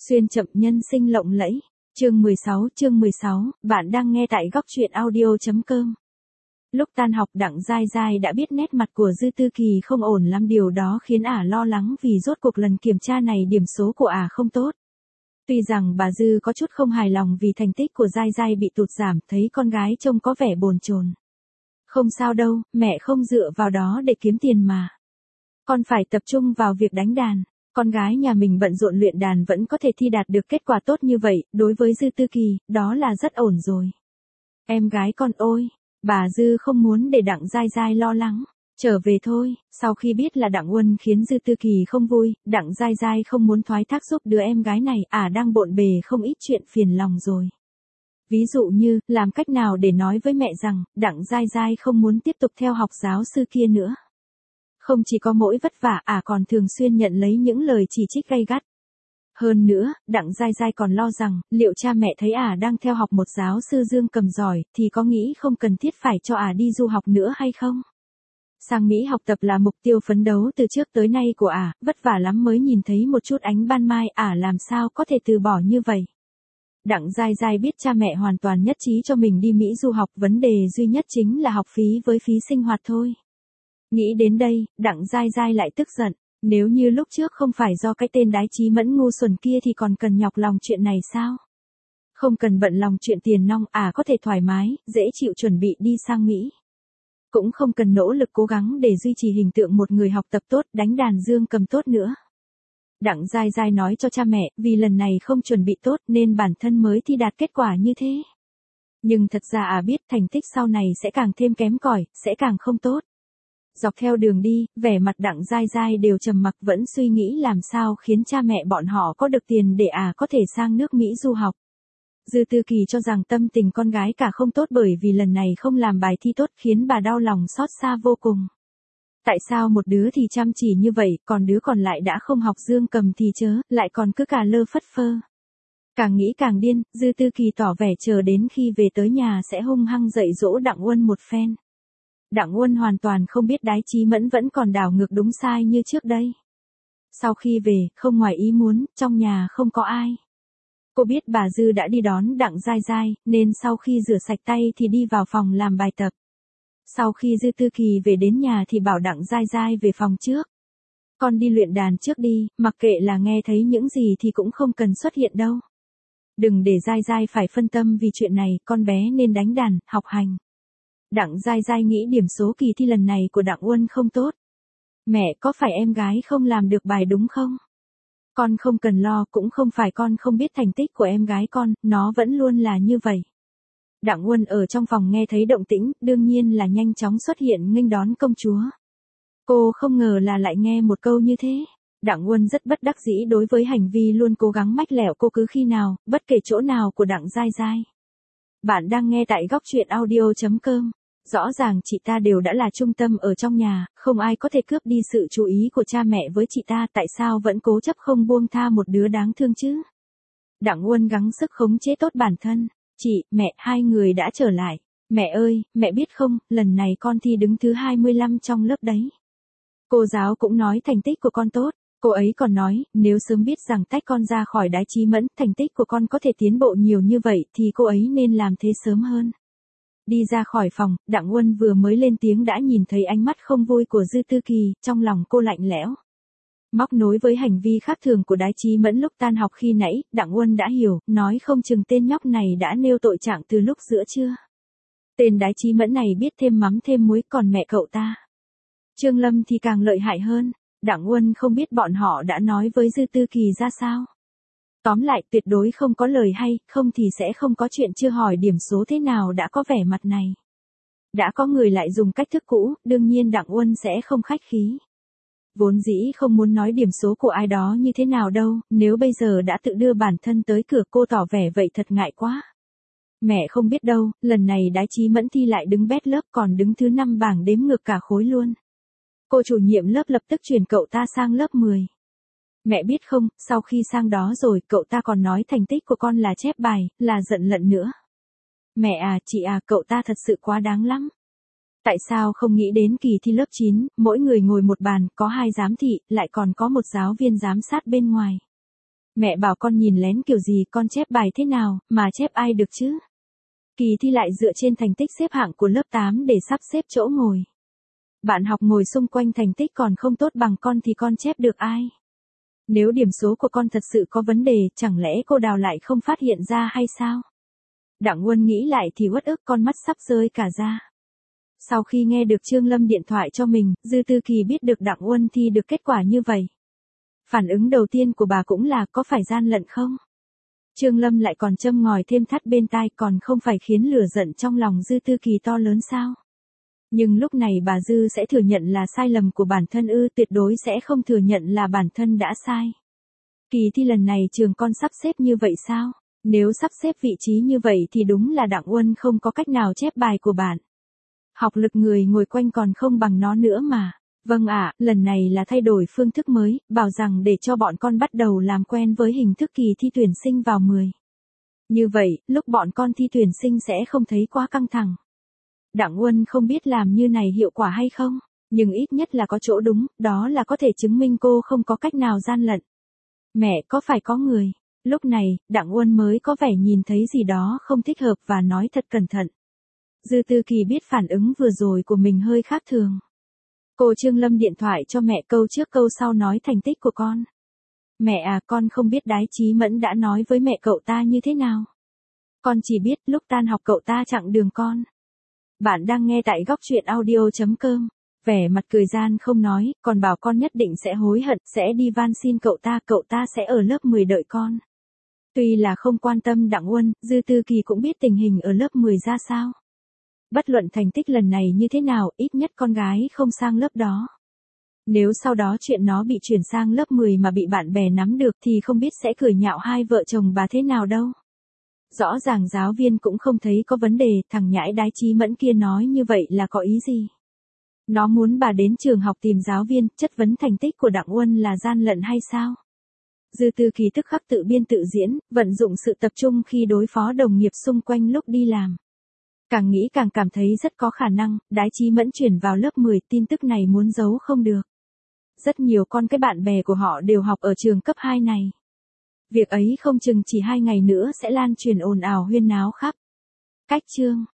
Xuyên chậm nhân sinh lộng lẫy. Chương 16, bạn đang nghe tại góc truyện audio.com. Lúc tan học Đặng Giai Giai đã biết nét mặt của Dư Tư Kỳ không ổn lắm, điều đó khiến ả lo lắng vì rốt cuộc lần kiểm tra này điểm số của ả không tốt. Tuy rằng bà Dư có chút không hài lòng vì thành tích của Giai Giai bị tụt giảm, thấy con gái trông có vẻ bồn chồn. Không sao đâu, mẹ không dựa vào đó để kiếm tiền mà. Con phải tập trung vào việc đánh đàn. Con gái nhà mình bận rộn luyện đàn vẫn có thể thi đạt được kết quả tốt như vậy, đối với Dư Tư Kỳ, đó là rất ổn rồi. Em gái con ôi, bà Dư không muốn để Đặng Giai Giai lo lắng. Trở về thôi. Sau khi biết là Đặng Uân khiến Dư Tư Kỳ không vui, Đặng Giai Giai không muốn thoái thác giúp đứa em gái này, đang bộn bề không ít chuyện phiền lòng rồi. Ví dụ như, làm cách nào để nói với mẹ rằng, Đặng Giai Giai không muốn tiếp tục theo học giáo sư kia nữa. Không chỉ có mỗi vất vả, còn thường xuyên nhận lấy những lời chỉ trích gay gắt. Hơn nữa, Đặng Giai Giai còn lo rằng, liệu cha mẹ thấy đang theo học một giáo sư dương cầm giỏi, thì có nghĩ không cần thiết phải cho đi du học nữa hay không? Sang Mỹ học tập là mục tiêu phấn đấu từ trước tới nay của vất vả lắm mới nhìn thấy một chút ánh ban mai, làm sao có thể từ bỏ như vậy? Đặng Giai Giai biết cha mẹ hoàn toàn nhất trí cho mình đi Mỹ du học, vấn đề duy nhất chính là học phí với phí sinh hoạt thôi. Nghĩ đến đây, Đặng Giai Giai lại tức giận, nếu như lúc trước không phải do cái tên Đái Chí Mẫn ngu xuẩn kia thì còn cần nhọc lòng chuyện này sao? Không cần bận lòng chuyện tiền nong, có thể thoải mái, dễ chịu chuẩn bị đi sang Mỹ. Cũng không cần nỗ lực cố gắng để duy trì hình tượng một người học tập tốt, đánh đàn dương cầm tốt nữa. Đặng Giai Giai nói cho cha mẹ, vì lần này không chuẩn bị tốt nên bản thân mới thi đạt kết quả như thế. Nhưng thật ra biết thành tích sau này sẽ càng thêm kém cỏi, sẽ càng không tốt. Dọc theo đường đi, vẻ mặt Đặng Giai Giai đều trầm mặc, vẫn suy nghĩ làm sao khiến cha mẹ bọn họ có được tiền để có thể sang nước Mỹ du học. Dư Tư Kỳ cho rằng tâm tình con gái cả không tốt bởi vì lần này không làm bài thi tốt, khiến bà đau lòng xót xa vô cùng. Tại sao một đứa thì chăm chỉ như vậy, còn đứa còn lại đã không học dương cầm thì chớ, lại còn cứ cả lơ phất phơ. Càng nghĩ càng điên, Dư Tư Kỳ tỏ vẻ chờ đến khi về tới nhà sẽ hung hăng dạy dỗ Đặng Uân một phen. Đặng Uân hoàn toàn không biết Đái Chí Mẫn vẫn còn đảo ngược đúng sai như trước đây. Sau khi về, không ngoài ý muốn, trong nhà không có ai. Cô biết bà Dư đã đi đón Đặng Giai Giai, nên sau khi rửa sạch tay thì đi vào phòng làm bài tập. Sau khi Dư Tư Kỳ về đến nhà thì bảo Đặng Giai Giai về phòng trước. Con đi luyện đàn trước đi, mặc kệ là nghe thấy những gì thì cũng không cần xuất hiện đâu. Đừng để Giai Giai phải phân tâm vì chuyện này, con bé nên đánh đàn, học hành. Đặng Giai Giai nghĩ điểm số kỳ thi lần này của Đặng Uân không tốt. Mẹ, có phải em gái không làm được bài đúng không? Con không cần lo, cũng không phải con không biết thành tích của em gái con, nó vẫn luôn là như vậy. Đặng Uân ở trong phòng nghe thấy động tĩnh, đương nhiên là nhanh chóng xuất hiện nghênh đón công chúa. Cô không ngờ là lại nghe một câu như thế. Đặng Uân rất bất đắc dĩ đối với hành vi luôn cố gắng mách lẻo cô cứ khi nào, bất kể chỗ nào của Đặng Giai Giai. Bạn đang nghe tại góc truyện audio.com. Rõ ràng chị ta đều đã là trung tâm ở trong nhà, không ai có thể cướp đi sự chú ý của cha mẹ với chị ta, tại sao vẫn cố chấp không buông tha một đứa đáng thương chứ? Đặng Uân gắng sức khống chế tốt bản thân. Chị, mẹ, hai người đã trở lại. Mẹ ơi, mẹ biết không, lần này con thi đứng thứ 25 trong lớp đấy. Cô giáo cũng nói thành tích của con tốt. Cô ấy còn nói, nếu sớm biết rằng tách con ra khỏi Đái Chí Mẫn, thành tích của con có thể tiến bộ nhiều như vậy thì cô ấy nên làm thế sớm hơn. Đi ra khỏi phòng, Đặng Uân vừa mới lên tiếng đã nhìn thấy ánh mắt không vui của Dư Tư Kỳ, trong lòng cô lạnh lẽo. Móc nối với hành vi khác thường của Đái Chí Mẫn lúc tan học khi nãy, Đặng Uân đã hiểu, nói không chừng tên nhóc này đã nêu tội trạng từ lúc giữa trưa. Tên Đái Chí Mẫn này biết thêm mắm thêm muối, còn mẹ cậu ta, Trương Lâm thì càng lợi hại hơn. Đặng Uân không biết bọn họ đã nói với Dư Tư Kỳ ra sao. Tóm lại, tuyệt đối không có lời hay, không thì sẽ không có chuyện chưa hỏi điểm số thế nào đã có vẻ mặt này. Đã có người lại dùng cách thức cũ, đương nhiên Đặng Uân sẽ không khách khí. Vốn dĩ không muốn nói điểm số của ai đó như thế nào đâu, nếu bây giờ đã tự đưa bản thân tới cửa cô tỏ vẻ vậy thật ngại quá. Mẹ không biết đâu, lần này Đái Chí Mẫn thi lại đứng bét lớp, còn đứng thứ 5 bảng đếm ngược cả khối luôn. Cô chủ nhiệm lớp lập tức chuyển cậu ta sang lớp 10. Mẹ biết không, sau khi sang đó rồi, cậu ta còn nói thành tích của con là chép bài, là giận lận nữa. Mẹ chị cậu ta thật sự quá đáng lắm. Tại sao không nghĩ đến kỳ thi lớp 9, mỗi người ngồi một bàn, có 2 giám thị, lại còn có một giáo viên giám sát bên ngoài. Mẹ bảo con nhìn lén kiểu gì, con chép bài thế nào, mà chép ai được chứ? Kỳ thi lại dựa trên thành tích xếp hạng của lớp 8 để sắp xếp chỗ ngồi. Bạn học ngồi xung quanh thành tích còn không tốt bằng con thì con chép được ai? Nếu điểm số của con thật sự có vấn đề, chẳng lẽ cô Đào lại không phát hiện ra hay sao? Đặng Uân nghĩ lại thì uất ức, con mắt sắp rơi cả ra. Sau khi nghe được Trương Lâm điện thoại cho mình, Dư Tư Kỳ biết được Đặng Uân thi được kết quả như vậy. Phản ứng đầu tiên của bà cũng là có phải gian lận không? Trương Lâm lại còn châm ngòi thêm thắt bên tai, còn không phải khiến lửa giận trong lòng Dư Tư Kỳ to lớn sao? Nhưng lúc này bà Dư sẽ thừa nhận là sai lầm của bản thân ư? Tuyệt đối sẽ không thừa nhận là bản thân đã sai. Kỳ thi lần này trường con sắp xếp như vậy sao? Nếu sắp xếp vị trí như vậy thì đúng là Đặng Uân không có cách nào chép bài của bạn. Học lực người ngồi quanh còn không bằng nó nữa mà. Vâng ạ, lần này là thay đổi phương thức mới, bảo rằng để cho bọn con bắt đầu làm quen với hình thức kỳ thi tuyển sinh vào 10. Như vậy, lúc bọn con thi tuyển sinh sẽ không thấy quá căng thẳng. Đặng Uân không biết làm như này hiệu quả hay không, nhưng ít nhất là có chỗ đúng, đó là có thể chứng minh cô không có cách nào gian lận. Mẹ, có phải có người? Lúc này, Đặng Uân mới có vẻ nhìn thấy gì đó không thích hợp và nói thật cẩn thận. Dư Tư Kỳ biết phản ứng vừa rồi của mình hơi khác thường. Cô Trương Lâm điện thoại cho mẹ, câu trước câu sau nói thành tích của con. Mẹ à, con không biết Đái Chí Mẫn đã nói với mẹ cậu ta như thế nào. Con chỉ biết lúc tan học cậu ta chặn đường con. Bạn đang nghe tại góc truyện audio.com. Vẻ mặt cười gian không nói, còn bảo con nhất định sẽ hối hận, sẽ đi van xin cậu ta sẽ ở lớp 10 đợi con. Tuy là không quan tâm Đặng Uân, Dư Tư Kỳ cũng biết tình hình ở lớp 10 ra sao. Bất luận thành tích lần này như thế nào, ít nhất con gái không sang lớp đó. Nếu sau đó chuyện nó bị chuyển sang lớp 10 mà bị bạn bè nắm được thì không biết sẽ cười nhạo hai vợ chồng bà thế nào đâu. Rõ ràng giáo viên cũng không thấy có vấn đề, thằng nhãi Đái Chí Mẫn kia nói như vậy là có ý gì? Nó muốn bà đến trường học tìm giáo viên, chất vấn thành tích của Đặng Uân là gian lận hay sao? Dư Tư Kỳ tức khắc tự biên tự diễn, vận dụng sự tập trung khi đối phó đồng nghiệp xung quanh lúc đi làm. Càng nghĩ càng cảm thấy rất có khả năng, Đái Chí Mẫn chuyển vào lớp 10, tin tức này muốn giấu không được. Rất nhiều con cái bạn bè của họ đều học ở trường cấp 2 này. Việc ấy không chừng chỉ 2 ngày nữa sẽ lan truyền ồn ào huyên náo khắp. Cách chương